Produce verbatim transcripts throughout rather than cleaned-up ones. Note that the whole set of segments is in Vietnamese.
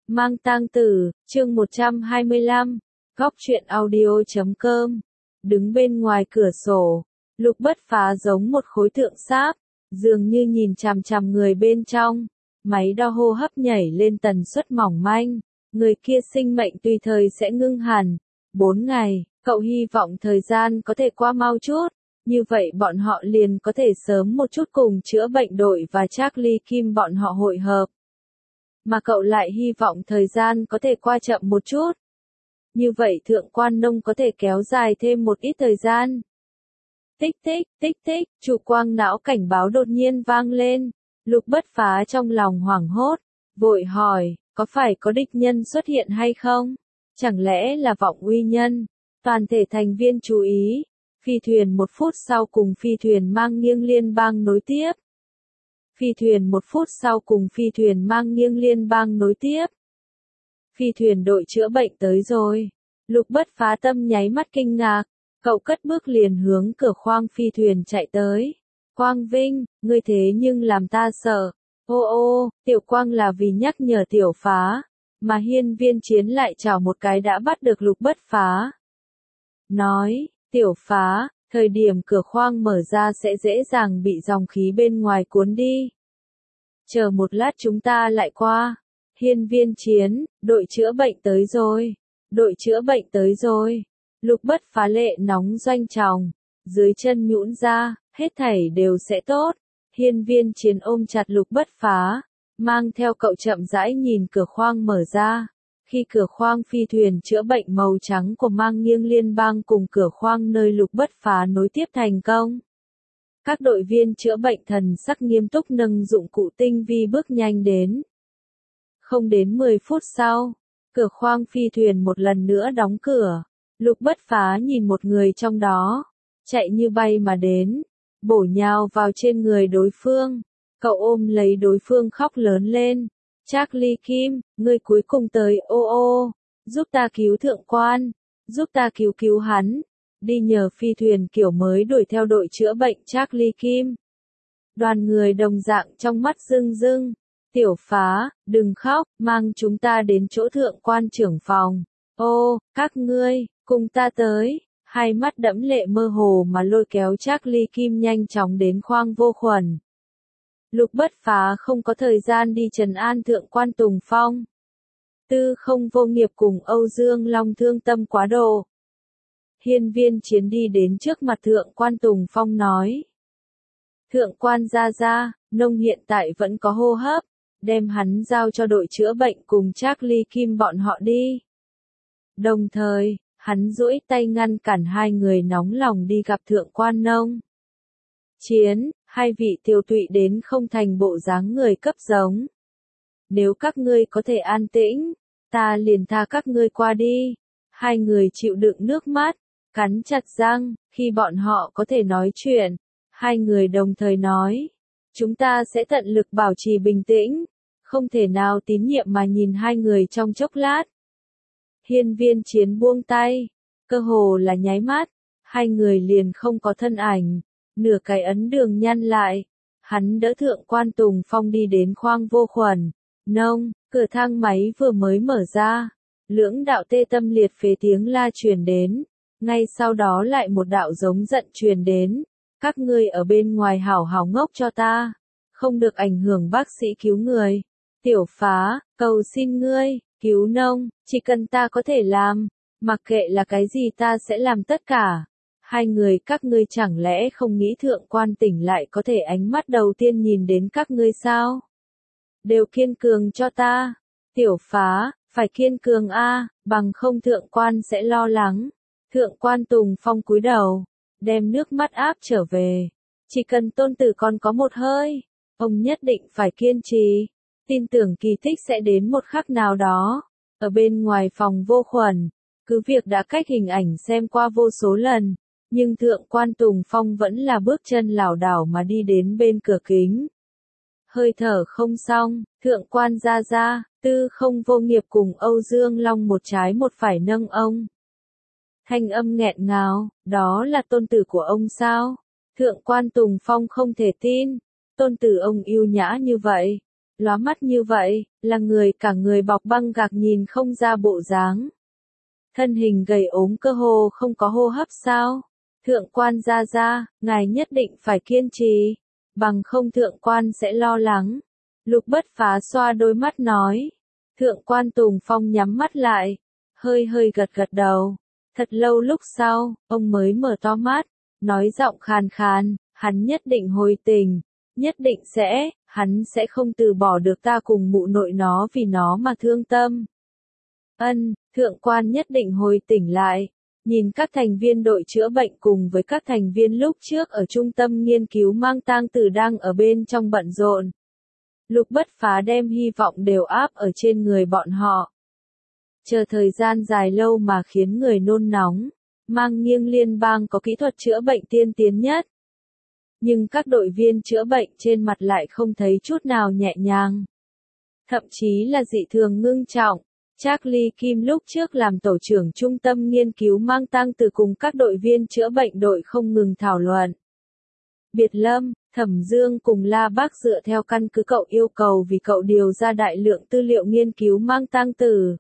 Mang tang tử, chương một trăm hai mươi lăm, góc truyện audio chấm com. Đứng bên ngoài cửa sổ, Lục Bất Phá giống một khối tượng sáp, dường như nhìn chằm chằm người bên trong. Máy đo hô hấp nhảy lên tần suất mỏng manh, người kia sinh mệnh tùy thời sẽ ngưng hẳn. Bốn ngày, cậu hy vọng thời gian có thể qua mau chút, như vậy bọn họ liền có thể sớm một chút cùng chữa bệnh đội và Charlie Kim bọn họ hội hợp. Mà cậu lại hy vọng thời gian có thể qua chậm một chút. Như vậy Thượng Quan Nông có thể kéo dài thêm một ít thời gian. Tích tích, tích tích, trụ quang não cảnh báo đột nhiên vang lên. Lục Bất Phá trong lòng hoảng hốt, vội hỏi, có phải có địch nhân xuất hiện hay không? Chẳng lẽ là vọng uy nhân? Toàn thể thành viên chú ý, phi thuyền một phút sau cùng phi thuyền mang nghiêng liên bang nối tiếp. Phi thuyền một phút sau cùng phi thuyền mang nghiêng liên bang nối tiếp. Phi thuyền đội chữa bệnh tới rồi. Lục Bất Phá tâm nháy mắt kinh ngạc, cậu cất bước liền hướng cửa khoang phi thuyền chạy tới. Quang Vinh, ngươi thế nhưng làm ta sợ. Ô ô, Tiểu Quang là vì nhắc nhở Tiểu Phá, mà Hiên Viên Chiến lại chào một cái đã bắt được Lục Bất Phá. Nói, Tiểu Phá, thời điểm cửa khoang mở ra sẽ dễ dàng bị dòng khí bên ngoài cuốn đi. Chờ một lát chúng ta lại qua. Hiên Viên Chiến, đội chữa bệnh tới rồi. Đội chữa bệnh tới rồi. Lục Bất Phá lệ nóng doanh tròng, dưới chân nhũn ra, hết thảy đều sẽ tốt. Hiên Viên Chiến ôm chặt Lục Bất Phá, mang theo cậu chậm rãi nhìn cửa khoang mở ra. Khi cửa khoang phi thuyền chữa bệnh màu trắng của mang nghiêng liên bang cùng cửa khoang nơi Lục Bất Phá nối tiếp thành công. Các đội viên chữa bệnh thần sắc nghiêm túc nâng dụng cụ tinh vi bước nhanh đến. Không đến mười phút sau, cửa khoang phi thuyền một lần nữa đóng cửa. Lục Bất Phá nhìn một người trong đó, chạy như bay mà đến, bổ nhào vào trên người đối phương. Cậu ôm lấy đối phương khóc lớn lên. Charlie Kim, ngươi cuối cùng tới, ô ô, giúp ta cứu Thượng Quan, giúp ta cứu cứu hắn. Đi nhờ phi thuyền kiểu mới đuổi theo đội chữa bệnh Charlie Kim. Đoàn người đồng dạng trong mắt rưng rưng. Tiểu Phá, đừng khóc, mang chúng ta đến chỗ Thượng Quan trưởng phòng. Ô, các ngươi, cùng ta tới. Hai mắt đẫm lệ mơ hồ mà lôi kéo Charlie Kim nhanh chóng đến khoang vô khuẩn. Lục Bất Phá không có thời gian đi trấn an Thượng Quan Tùng Phong. Tư Không Vô Nghiệp cùng Âu Dương Long thương tâm quá độ. Hiên Viên Chiến đi đến trước mặt Thượng Quan Tùng Phong nói. Thượng Quan gia gia, Nông hiện tại vẫn có hô hấp, đem hắn giao cho đội chữa bệnh cùng Charlie Kim bọn họ đi. Đồng thời, hắn duỗi tay ngăn cản hai người nóng lòng đi gặp Thượng Quan Nông. Chiến, hai vị tiểu tụy đến không thành bộ dáng người cấp giống. Nếu các ngươi có thể an tĩnh, ta liền tha các ngươi qua đi. Hai người chịu đựng nước mắt, cắn chặt răng, khi bọn họ có thể nói chuyện. Hai người đồng thời nói, chúng ta sẽ tận lực bảo trì bình tĩnh, không thể nào tín nhiệm mà nhìn hai người trong chốc lát. Hiên Viên Chiến buông tay, cơ hồ là nháy mắt, hai người liền không có thân ảnh, nửa cái ấn đường nhăn lại. Hắn đỡ Thượng Quan Tùng Phong đi đến khoang vô khuẩn. Nông, cửa thang máy vừa mới mở ra, lưỡng đạo tê tâm liệt phế tiếng la truyền đến, ngay sau đó lại một đạo giống giận truyền đến. Các ngươi ở bên ngoài hảo hảo ngốc cho ta, không được ảnh hưởng bác sĩ cứu người. Tiểu Phá, cầu xin ngươi, cứu Nông, chỉ cần ta có thể làm, mặc kệ là cái gì ta sẽ làm tất cả. Hai người các ngươi chẳng lẽ không nghĩ Thượng Quan tỉnh lại có thể ánh mắt đầu tiên nhìn đến các ngươi sao? Đều kiên cường cho ta. Tiểu Phá, phải kiên cường a, bằng không Thượng Quan sẽ lo lắng. Thượng Quan Tùng Phong cúi đầu, đem nước mắt áp trở về. Chỉ cần tôn tử con có một hơi, ông nhất định phải kiên trì. Tin tưởng kỳ tích sẽ đến một khắc nào đó. Ở bên ngoài phòng vô khuẩn, cứ việc đã cách hình ảnh xem qua vô số lần, nhưng Thượng Quan Tùng Phong vẫn là bước chân lảo đảo mà đi đến bên cửa kính. Hơi thở không xong, Thượng Quan gia gia, Tư Không Vô Nghiệp cùng Âu Dương Long một trái một phải nâng ông. Thanh âm nghẹn ngào, đó là tôn tử của ông sao? Thượng Quan Tùng Phong không thể tin, tôn tử ông yêu nhã như vậy, lóa mắt như vậy, là người cả người bọc băng gạc nhìn không ra bộ dáng. Thân hình gầy ốm cơ hồ không có hô hấp sao? Thượng quan gia gia, ngài nhất định phải kiên trì, bằng không thượng quan sẽ lo lắng. Lục Bất Phá xoa đôi mắt nói. Thượng quan Tùng Phong nhắm mắt lại, hơi hơi gật gật đầu. Thật lâu lúc sau, ông mới mở to mắt, nói giọng khàn khàn, hắn nhất định hồi tình, nhất định sẽ, hắn sẽ không từ bỏ được ta cùng mụ nội nó vì nó mà thương tâm. Ân, thượng quan nhất định hồi tỉnh lại, nhìn các thành viên đội chữa bệnh cùng với các thành viên lúc trước ở trung tâm nghiên cứu mang tang tử đang ở bên trong bận rộn. Lục Bất Phá đem hy vọng đều áp ở trên người bọn họ. Chờ thời gian dài lâu mà khiến người nôn nóng, mang nghiêng liên bang có kỹ thuật chữa bệnh tiên tiến nhất. Nhưng các đội viên chữa bệnh trên mặt lại không thấy chút nào nhẹ nhàng. Thậm chí là dị thường ngưng trọng. Charlie Kim lúc trước làm tổ trưởng trung tâm nghiên cứu mang tang từ cùng các đội viên chữa bệnh đội không ngừng thảo luận. Biệt Lâm, Thẩm Dương cùng La Bác dựa theo căn cứ cậu yêu cầu vì cậu điều ra đại lượng tư liệu nghiên cứu mang tang tử.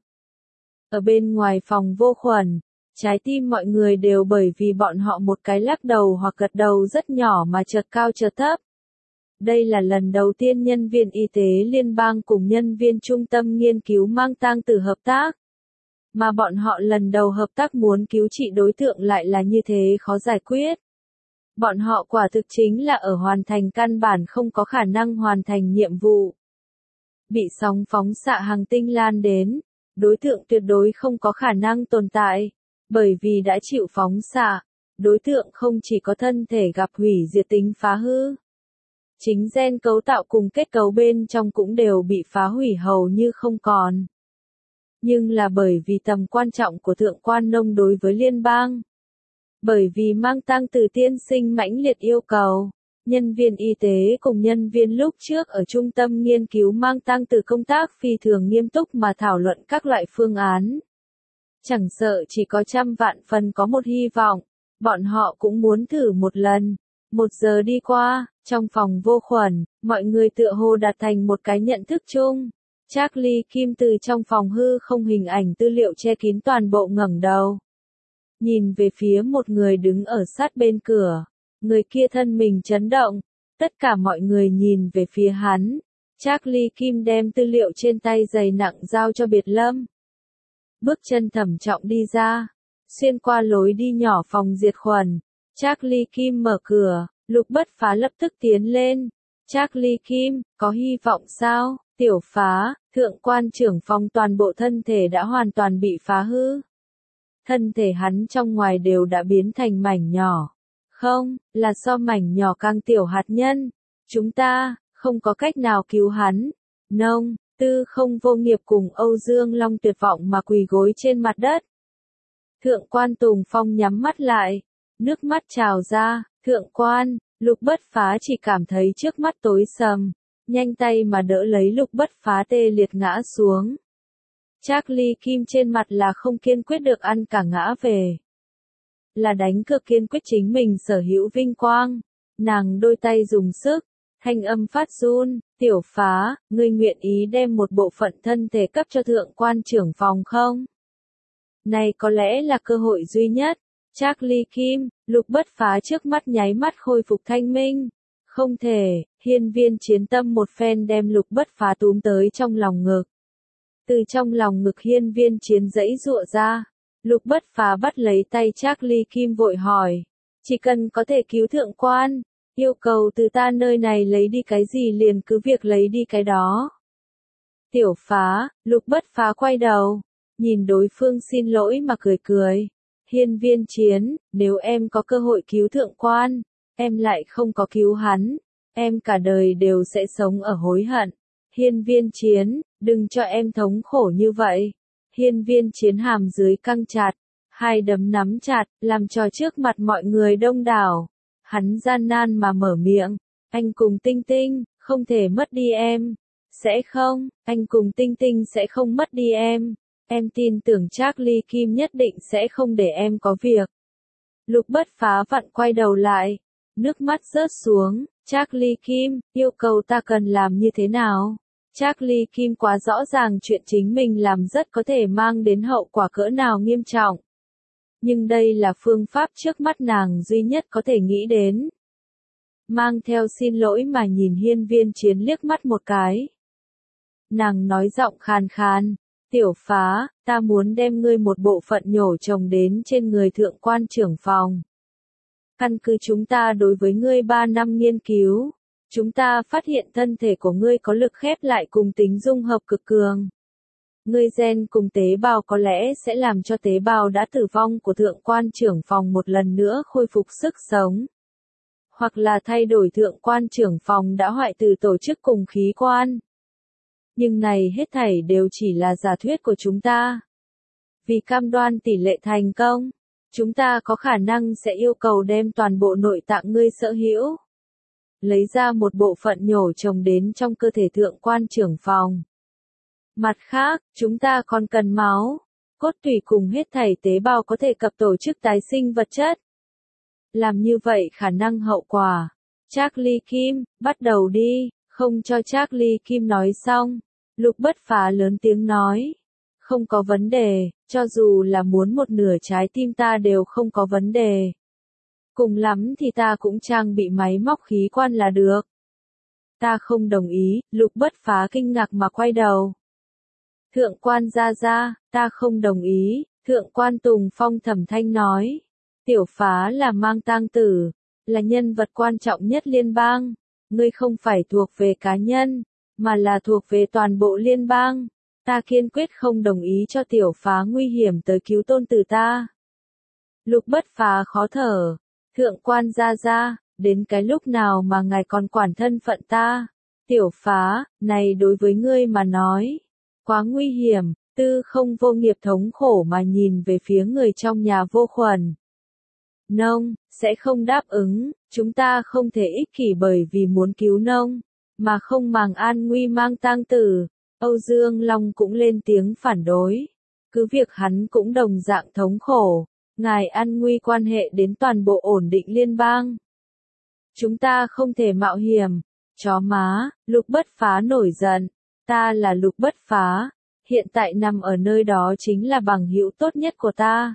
Ở bên ngoài phòng vô khuẩn, trái tim mọi người đều bởi vì bọn họ một cái lắc đầu hoặc gật đầu rất nhỏ mà chợt cao chợt thấp. Đây là lần đầu tiên nhân viên y tế liên bang cùng nhân viên trung tâm nghiên cứu mang tang tử hợp tác. Mà bọn họ lần đầu hợp tác muốn cứu trị đối tượng lại là như thế khó giải quyết. Bọn họ quả thực chính là ở hoàn thành căn bản không có khả năng hoàn thành nhiệm vụ. Bị sóng phóng xạ hành tinh lan đến, đối tượng tuyệt đối không có khả năng tồn tại, bởi vì đã chịu phóng xạ, đối tượng không chỉ có thân thể gặp hủy diệt tính phá hư. Chính gen cấu tạo cùng kết cấu bên trong cũng đều bị phá hủy hầu như không còn. Nhưng là bởi vì tầm quan trọng của thượng quan nông đối với liên bang. Bởi vì mang tang tử tiên sinh mãnh liệt yêu cầu, nhân viên y tế cùng nhân viên lúc trước ở trung tâm nghiên cứu mang tang tử công tác phi thường nghiêm túc mà thảo luận các loại phương án. Chẳng sợ chỉ có trăm vạn phần có một hy vọng, bọn họ cũng muốn thử một lần. Một giờ đi qua, trong phòng vô khuẩn, mọi người tựa hồ đạt thành một cái nhận thức chung. Charlie Kim từ trong phòng hư không hình ảnh tư liệu che kín toàn bộ ngẩng đầu. Nhìn về phía một người đứng ở sát bên cửa. Người kia thân mình chấn động. Tất cả mọi người nhìn về phía hắn. Charlie Kim đem tư liệu trên tay dày nặng giao cho Biệt Lâm. Bước chân thẩm trọng đi ra. Xuyên qua lối đi nhỏ phòng diệt khuẩn. Charlie Kim mở cửa, Lục Bất Phá lập tức tiến lên. Charlie Kim, có hy vọng sao? Tiểu Phá, thượng quan trưởng phòng toàn bộ thân thể đã hoàn toàn bị phá hư. Thân thể hắn trong ngoài đều đã biến thành mảnh nhỏ. Không, là so mảnh nhỏ càng tiểu hạt nhân. Chúng ta, không có cách nào cứu hắn. Nông, Tư Không Vô Nghiệp cùng Âu Dương Long tuyệt vọng mà quỳ gối trên mặt đất. Thượng quan Tùng Phong nhắm mắt lại. Nước mắt trào ra, thượng quan, Lục Bất Phá chỉ cảm thấy trước mắt tối sầm, nhanh tay mà đỡ lấy Lục Bất Phá tê liệt ngã xuống. Charlie Kim trên mặt là không kiên quyết được ăn cả ngã về. Là đánh cược kiên quyết chính mình sở hữu vinh quang. Nàng đôi tay dùng sức, thanh âm phát run, Tiểu Phá, ngươi nguyện ý đem một bộ phận thân thể cấp cho thượng quan trưởng phòng không? Này có lẽ là cơ hội duy nhất. Charlie Kim, Lục Bất Phá trước mắt nháy mắt khôi phục thanh minh. Không thể, hiên viên chiến tâm một phen đem Lục Bất Phá túm tới trong lòng ngực. Từ trong lòng ngực hiên viên chiến dãy dụa ra. Lục Bất Phá bắt lấy tay Charlie Kim vội hỏi. Chỉ cần có thể cứu thượng quan, yêu cầu từ ta nơi này lấy đi cái gì liền cứ việc lấy đi cái đó. Tiểu Phá, Lục Bất Phá quay đầu, nhìn đối phương xin lỗi mà cười cười. Hiên viên chiến, nếu em có cơ hội cứu thượng quan, em lại không có cứu hắn, em cả đời đều sẽ sống ở hối hận. Hiên viên chiến, đừng cho em thống khổ như vậy. Hiên viên chiến hàm dưới căng chặt, hai đấm nắm chặt, làm cho trước mặt mọi người đông đảo. Hắn gian nan mà mở miệng, anh cùng Tinh Tinh, không thể mất đi em. Sẽ không, anh cùng Tinh Tinh sẽ không mất đi em. Em tin tưởng Charlie Kim nhất định sẽ không để em có việc. Lục Bất Phá vặn quay đầu lại. Nước mắt rớt xuống. Charlie Kim, yêu cầu ta cần làm như thế nào? Charlie Kim quá rõ ràng chuyện chính mình làm rất có thể mang đến hậu quả cỡ nào nghiêm trọng. Nhưng đây là phương pháp trước mắt nàng duy nhất có thể nghĩ đến. Mang theo xin lỗi mà nhìn Hiên Viên Chiến liếc mắt một cái. Nàng nói giọng khàn khàn, tiểu phá, ta muốn đem ngươi một bộ phận nhổ trồng đến trên người thượng quan trưởng phòng. Căn cứ chúng ta đối với ngươi ba năm nghiên cứu, chúng ta phát hiện thân thể của ngươi có lực khép lại cùng tính dung hợp cực cường. Ngươi gen cùng tế bào có lẽ sẽ làm cho tế bào đã tử vong của thượng quan trưởng phòng một lần nữa khôi phục sức sống. Hoặc là thay đổi thượng quan trưởng phòng đã hoại tử tổ chức cùng khí quan. Nhưng này hết thảy đều chỉ là giả thuyết của chúng ta. Vì cam đoan tỷ lệ thành công, chúng ta có khả năng sẽ yêu cầu đem toàn bộ nội tạng ngươi sở hữu. Lấy ra một bộ phận nhổ trồng đến trong cơ thể thượng quan trưởng phòng. Mặt khác, chúng ta còn cần máu, cốt tủy cùng hết thảy tế bào có thể cập tổ chức tái sinh vật chất. Làm như vậy khả năng hậu quả. Charlie Kim, bắt đầu đi, không cho Charlie Kim nói xong. Lục Bất Phá lớn tiếng nói. Không có vấn đề, cho dù là muốn một nửa trái tim ta đều không có vấn đề. Cùng lắm thì ta cũng trang bị máy móc khí quan là được. Ta không đồng ý, Lục Bất Phá kinh ngạc mà quay đầu. Thượng quan gia gia, ta không đồng ý, thượng quan Tùng Phong thẩm thanh nói. Tiểu Phá là mang tang tử, là nhân vật quan trọng nhất liên bang. Ngươi không phải thuộc về cá nhân, mà là thuộc về toàn bộ liên bang. Ta kiên quyết không đồng ý cho Tiểu Phá nguy hiểm tới cứu tôn tử ta. Lục Bất Phá khó thở. Thượng quan gia gia, đến cái lúc nào mà ngài còn quản thân phận ta? Tiểu Phá, này đối với ngươi mà nói, quá nguy hiểm. Tư Không vô nghiệp thống khổ mà nhìn về phía người trong nhà vô khuẩn. Nông, sẽ không đáp ứng, chúng ta không thể ích kỷ bởi vì muốn cứu nông, mà không màng an nguy mang tang tử. Âu Dương Long cũng lên tiếng phản đối. Cứ việc hắn cũng đồng dạng thống khổ, ngài an nguy quan hệ đến toàn bộ ổn định liên bang. Chúng ta không thể mạo hiểm. Chó má, Lục Bất Phá nổi giận. Ta là Lục Bất Phá, hiện tại nằm ở nơi đó chính là bằng hữu tốt nhất của ta.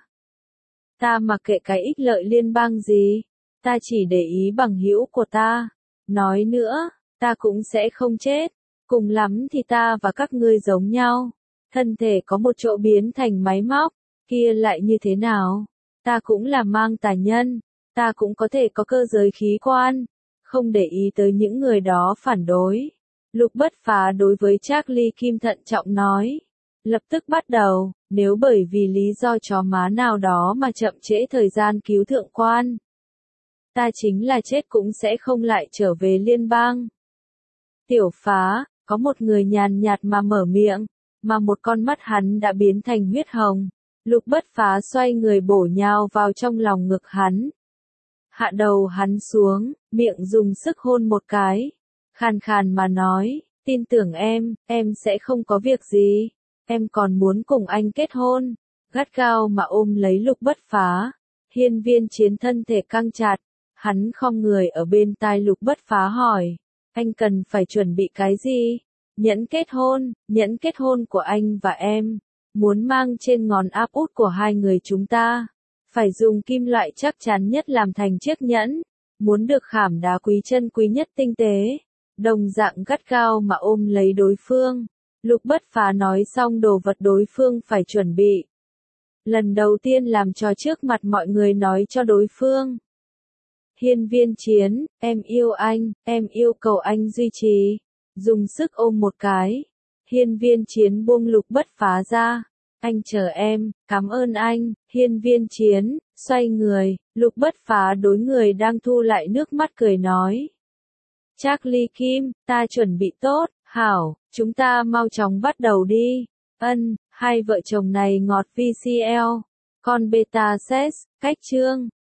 Ta mặc kệ cái ích lợi liên bang gì, ta chỉ để ý bằng hữu của ta. Nói nữa, ta cũng sẽ không chết, cùng lắm thì ta và các ngươi giống nhau. Thân thể có một chỗ biến thành máy móc, kia lại như thế nào? Ta cũng là mang tà nhân, ta cũng có thể có cơ giới khí quan, không để ý tới những người đó phản đối. Lục Bất Phá đối với Charlie Kim thận trọng nói. Lập tức bắt đầu, nếu bởi vì lý do chó má nào đó mà chậm trễ thời gian cứu thượng quan. Ta chính là chết cũng sẽ không lại trở về liên bang. Tiểu Phá, có một người nhàn nhạt mà mở miệng, mà một con mắt hắn đã biến thành huyết hồng. Lục Bất Phá xoay người bổ nhào vào trong lòng ngực hắn. Hạ đầu hắn xuống, miệng dùng sức hôn một cái. Khàn khàn mà nói, tin tưởng em, em sẽ không có việc gì. Em còn muốn cùng anh kết hôn. Gắt gao mà ôm lấy Lục Bất Phá. Hiên Viên Chiến thân thể căng chặt. Hắn khom người ở bên tai Lục Bất Phá hỏi. Anh cần phải chuẩn bị cái gì? Nhẫn kết hôn, nhẫn kết hôn của anh và em. Muốn mang trên ngón áp út của hai người chúng ta. Phải dùng kim loại chắc chắn nhất làm thành chiếc nhẫn. Muốn được khảm đá quý chân quý nhất tinh tế. Đồng dạng gắt gao mà ôm lấy đối phương. Lục Bất Phá nói xong đồ vật đối phương phải chuẩn bị. Lần đầu tiên làm trò trước mặt mọi người nói cho đối phương. Hiên Viên Chiến, em yêu anh, em yêu cầu anh duy trì. Dùng sức ôm một cái. Hiên Viên Chiến buông Lục Bất Phá ra. Anh chờ em, cảm ơn anh. Hiên Viên Chiến, xoay người, Lục Bất Phá đối người đang thu lại nước mắt cười nói. Charlie Kim, ta chuẩn bị tốt, hảo, chúng ta mau chóng bắt đầu đi. Ân, hai vợ chồng này ngọt vê xê lờ. Con beta ses, cách chương.